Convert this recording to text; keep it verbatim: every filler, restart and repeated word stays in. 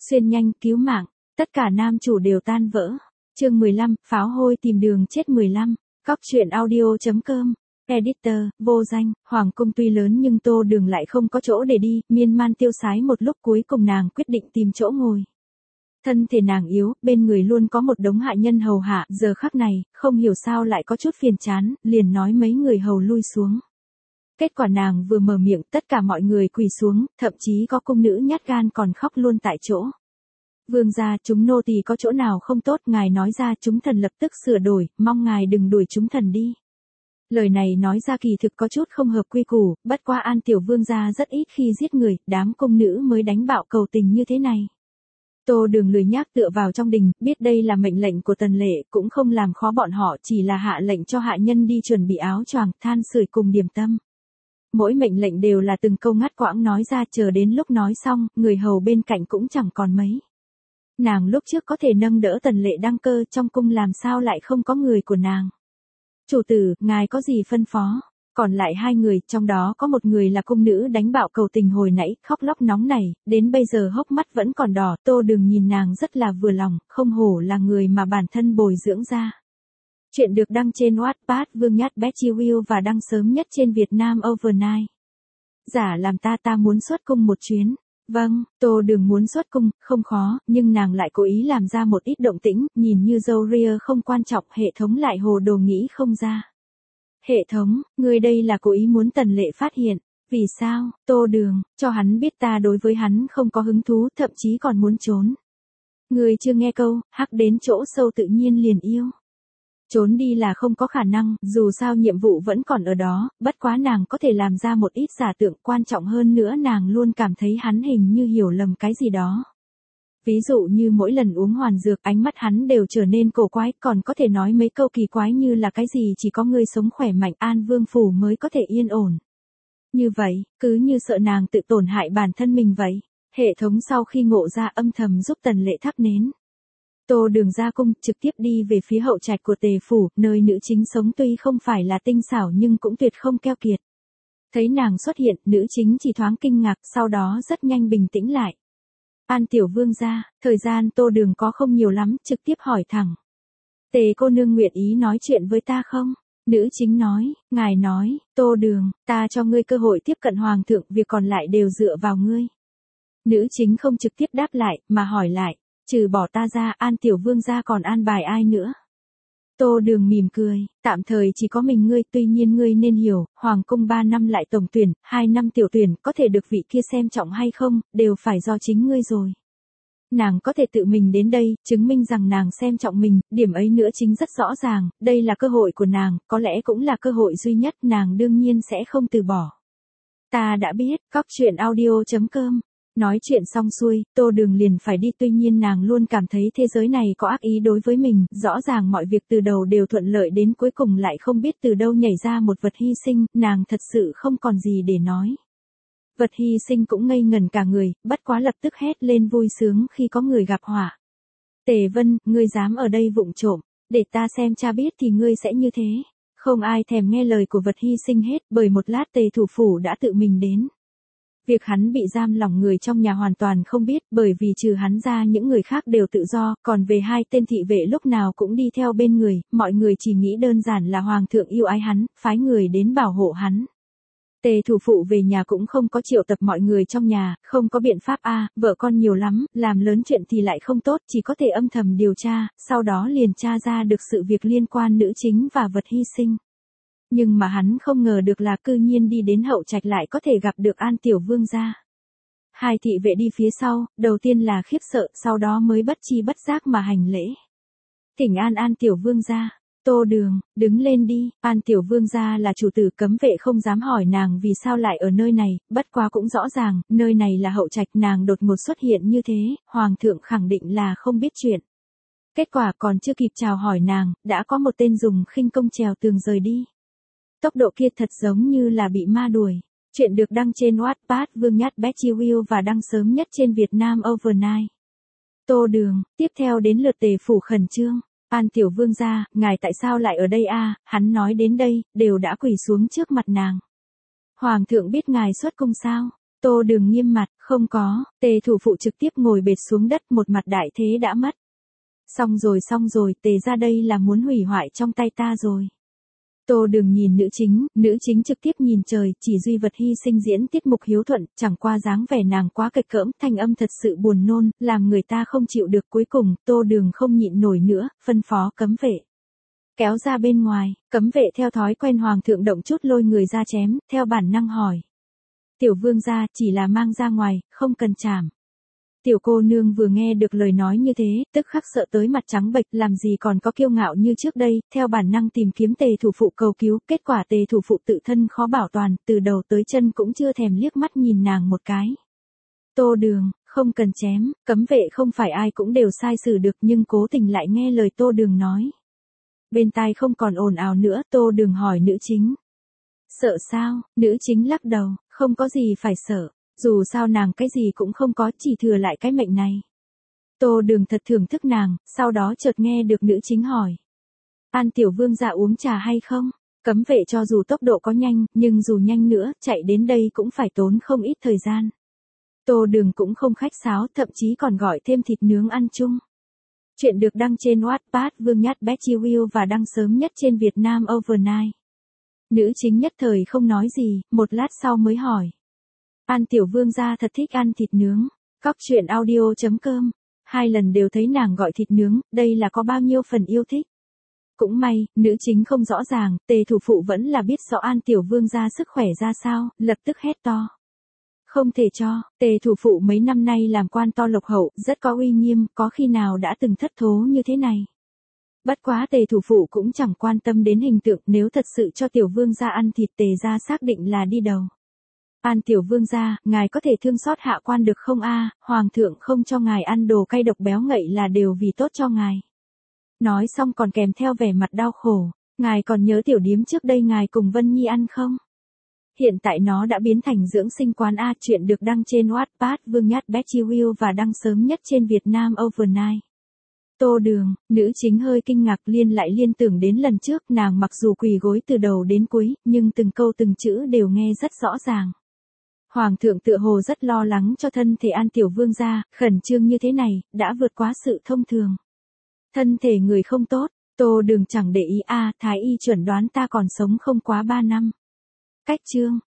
Xuyên nhanh, cứu mạng, tất cả nam chủ đều tan vỡ. Chương mười lăm, pháo hôi tìm đường chết mười lăm, Cóc truyện audio.com. Editor, vô danh. Hoàng cung tuy lớn nhưng Tô Đường lại không có chỗ để đi, miên man tiêu sái một lúc cuối cùng nàng quyết định tìm chỗ ngồi. Thân thể nàng yếu, bên người luôn có một đống hạ nhân hầu hạ, giờ khắc này, không hiểu sao lại có chút phiền chán, liền nói mấy người hầu lui xuống. Kết quả nàng vừa mở miệng, tất cả mọi người quỳ xuống, thậm chí có cung nữ nhát gan còn khóc luôn tại chỗ. Vương gia, chúng nô tỳ có chỗ nào không tốt, ngài nói ra, chúng thần lập tức sửa đổi, mong ngài đừng đuổi chúng thần đi. Lời này nói ra kỳ thực có chút không hợp quy củ, bất quá An tiểu vương gia rất ít khi giết người, đám cung nữ mới đánh bạo cầu tình như thế này. Tô Đường lười nhác tựa vào trong đình, biết đây là mệnh lệnh của Tần Lệ, cũng không làm khó bọn họ, chỉ là hạ lệnh cho hạ nhân đi chuẩn bị áo choàng, than sưởi cùng điểm tâm. Mỗi mệnh lệnh đều là từng câu ngắt quãng nói ra, chờ đến lúc nói xong, người hầu bên cạnh cũng chẳng còn mấy. Nàng lúc trước có thể nâng đỡ Tần Lệ đăng cơ, trong cung làm sao lại không có người của nàng. Chủ tử, ngài có gì phân phó? Còn lại hai người, trong đó có một người là cung nữ đánh bạo cầu tình hồi nãy, khóc lóc nóng nảy, đến bây giờ hốc mắt vẫn còn đỏ. Tô Đường nhìn nàng rất là vừa lòng, không hổ là người mà bản thân bồi dưỡng ra. Chuyện được đăng trên Wattpad Vương Nhát Betty Will và đăng sớm nhất trên Việt Nam Overnight. Giả làm ta ta muốn xuất cung một chuyến. Vâng, Tô Đường muốn xuất cung, không khó, nhưng nàng lại cố ý làm ra một ít động tĩnh, nhìn như dâu ria không quan trọng, hệ thống lại hồ đồ nghĩ không ra. Hệ thống, người đây là cố ý muốn Tần Lệ phát hiện. Vì sao? Tô Đường, cho hắn biết ta đối với hắn không có hứng thú, thậm chí còn muốn trốn. Người chưa nghe câu, hắc đến chỗ sâu tự nhiên liền yêu. Trốn đi là không có khả năng, dù sao nhiệm vụ vẫn còn ở đó, bất quá nàng có thể làm ra một ít giả tượng, quan trọng hơn nữa nàng luôn cảm thấy hắn hình như hiểu lầm cái gì đó. Ví dụ như mỗi lần uống hoàn dược, ánh mắt hắn đều trở nên cổ quái, còn có thể nói mấy câu kỳ quái như là cái gì chỉ có người sống khỏe mạnh An Vương Phủ mới có thể yên ổn. Như vậy, cứ như sợ nàng tự tổn hại bản thân mình vậy. Hệ thống sau khi ngộ ra âm thầm giúp Tần Lệ thắp nến. Tô Đường ra cung, trực tiếp đi về phía hậu trạch của Tề Phủ, nơi nữ chính sống tuy không phải là tinh xảo nhưng cũng tuyệt không keo kiệt. Thấy nàng xuất hiện, nữ chính chỉ thoáng kinh ngạc, sau đó rất nhanh bình tĩnh lại. An tiểu vương gia, thời gian Tô Đường có không nhiều lắm, trực tiếp hỏi thẳng. Tề cô nương nguyện ý nói chuyện với ta không? Nữ chính nói, ngài nói, Tô Đường, ta cho ngươi cơ hội tiếp cận hoàng thượng, việc còn lại đều dựa vào ngươi. Nữ chính không trực tiếp đáp lại, mà hỏi lại. Trừ bỏ ta ra, An tiểu vương gia còn an bài ai nữa? Tô Đường mỉm cười, tạm thời chỉ có mình ngươi, tuy nhiên ngươi nên hiểu, hoàng cung ba năm lại tổng tuyển, hai năm tiểu tuyển, có thể được vị kia xem trọng hay không, đều phải do chính ngươi rồi. Nàng có thể tự mình đến đây, chứng minh rằng nàng xem trọng mình, điểm ấy nữa chính rất rõ ràng, đây là cơ hội của nàng, có lẽ cũng là cơ hội duy nhất, nàng đương nhiên sẽ không từ bỏ. Ta đã biết, Cóc truyện audio.com. Nói chuyện xong xuôi, Tô Đường liền phải đi, tuy nhiên nàng luôn cảm thấy thế giới này có ác ý đối với mình, rõ ràng mọi việc từ đầu đều thuận lợi đến cuối cùng lại không biết từ đâu nhảy ra một vật hy sinh, nàng thật sự không còn gì để nói. Vật hy sinh cũng ngây ngần cả người, bất quá lập tức hét lên vui sướng khi có người gặp họa. Tề Vân, ngươi dám ở đây vụng trộm, để ta xem cha biết thì ngươi sẽ như thế. Không ai thèm nghe lời của vật hy sinh hết, bởi một lát Tề thủ phủ đã tự mình đến. Việc hắn bị giam lỏng người trong nhà hoàn toàn không biết, bởi vì trừ hắn ra những người khác đều tự do, còn về hai tên thị vệ lúc nào cũng đi theo bên người, mọi người chỉ nghĩ đơn giản là hoàng thượng yêu ái hắn, phái người đến bảo hộ hắn. Tề thủ phụ về nhà cũng không có triệu tập mọi người trong nhà, không có biện pháp a, vợ con nhiều lắm, làm lớn chuyện thì lại không tốt, chỉ có thể âm thầm điều tra, sau đó liền tra ra được sự việc liên quan nữ chính và vật hy sinh. Nhưng mà hắn không ngờ được là cư nhiên đi đến hậu trạch lại có thể gặp được An tiểu vương gia. Hai thị vệ đi phía sau, đầu tiên là khiếp sợ, sau đó mới bất chi bất giác mà hành lễ. Thỉnh an An tiểu vương gia. Tô Đường, đứng lên đi, An tiểu vương gia là chủ tử, cấm vệ không dám hỏi nàng vì sao lại ở nơi này, bất quá cũng rõ ràng, nơi này là hậu trạch, nàng đột ngột xuất hiện như thế, hoàng thượng khẳng định là không biết chuyện. Kết quả còn chưa kịp chào hỏi nàng, đã có một tên dùng khinh công trèo tường rời đi. Tốc độ kia thật giống như là bị ma đuổi. Chuyện được đăng trên Wattpad Vương Nhát Betty Will và đăng sớm nhất trên Việt Nam Overnight. Tô Đường, tiếp theo đến lượt Tề Phủ khẩn trương. An tiểu vương gia, ngài tại sao lại ở đây a? Hắn nói đến đây, đều đã quỳ xuống trước mặt nàng. Hoàng thượng biết ngài xuất cung sao? Tô Đường nghiêm mặt, không có, Tề thủ phụ trực tiếp ngồi bệt xuống đất, một mặt đại thế đã mất. Xong rồi xong rồi, Tề ra đây là muốn hủy hoại trong tay ta rồi. Tô Đường nhìn nữ chính, nữ chính trực tiếp nhìn trời, chỉ duy vật hy sinh diễn tiết mục hiếu thuận, chẳng qua dáng vẻ nàng quá kịch cỡm, thanh âm thật sự buồn nôn, làm người ta không chịu được. Cuối cùng, Tô Đường không nhịn nổi nữa, phân phó cấm vệ kéo ra bên ngoài. Cấm vệ theo thói quen hoàng thượng động chút lôi người ra chém, theo bản năng hỏi. Tiểu vương gia, chỉ là mang ra ngoài, không cần chảm. Tiểu cô nương vừa nghe được lời nói như thế, tức khắc sợ tới mặt trắng bệch, làm gì còn có kiêu ngạo như trước đây, theo bản năng tìm kiếm Tề thủ phụ cầu cứu, kết quả Tề thủ phụ tự thân khó bảo toàn, từ đầu tới chân cũng chưa thèm liếc mắt nhìn nàng một cái. Tô Đường, không cần chém, cấm vệ không phải ai cũng đều sai xử được, nhưng cố tình lại nghe lời Tô Đường nói. Bên tai không còn ồn ào nữa, Tô Đường hỏi nữ chính. Sợ sao? Nữ chính lắc đầu, không có gì phải sợ. Dù sao nàng cái gì cũng không có, chỉ thừa lại cái mệnh này. Tô Đường thật thưởng thức nàng, sau đó chợt nghe được nữ chính hỏi. An tiểu vương gia uống trà hay không? Cấm vệ cho dù tốc độ có nhanh, nhưng dù nhanh nữa, chạy đến đây cũng phải tốn không ít thời gian. Tô Đường cũng không khách sáo, thậm chí còn gọi thêm thịt nướng ăn chung. Chuyện được đăng trên Wattpad Vương Nhát Betty Will và đăng sớm nhất trên Việt Nam Overnight. Nữ chính nhất thời không nói gì, một lát sau mới hỏi. An tiểu vương gia thật thích ăn thịt nướng. Cóc truyện audio chấm com. Hai lần đều thấy nàng gọi thịt nướng, đây là có bao nhiêu phần yêu thích. Cũng may, nữ chính không rõ ràng, Tề thủ phụ vẫn là biết rõ An tiểu vương gia sức khỏe ra sao, lập tức hét to. Không thể cho, Tề thủ phụ mấy năm nay làm quan to lộc hậu, rất có uy nghiêm, có khi nào đã từng thất thố như thế này. Bất quá Tề thủ phụ cũng chẳng quan tâm đến hình tượng, nếu thật sự cho tiểu vương gia ăn thịt, Tề gia xác định là đi đầu. An tiểu vương gia, ngài có thể thương xót hạ quan được không a? Hoàng thượng không cho ngài ăn đồ cay độc béo ngậy là đều vì tốt cho ngài. Nói xong còn kèm theo vẻ mặt đau khổ, ngài còn nhớ tiểu điếm trước đây ngài cùng Vân Nhi ăn không? Hiện tại nó đã biến thành dưỡng sinh quán a. Chuyện được đăng trên Wattpad Vương Nhát Betty Will và đăng sớm nhất trên Việt Nam Overnight. Tô Đường, nữ chính hơi kinh ngạc, liên lại liên tưởng đến lần trước, nàng mặc dù quỳ gối từ đầu đến cuối, nhưng từng câu từng chữ đều nghe rất rõ ràng. Hoàng thượng tựa hồ rất lo lắng cho thân thể An tiểu vương gia, khẩn trương như thế này, đã vượt quá sự thông thường. Thân thể người không tốt, Tô Đường chẳng để ý a, thái y chuẩn đoán ta còn sống không quá ba năm. Cách chương.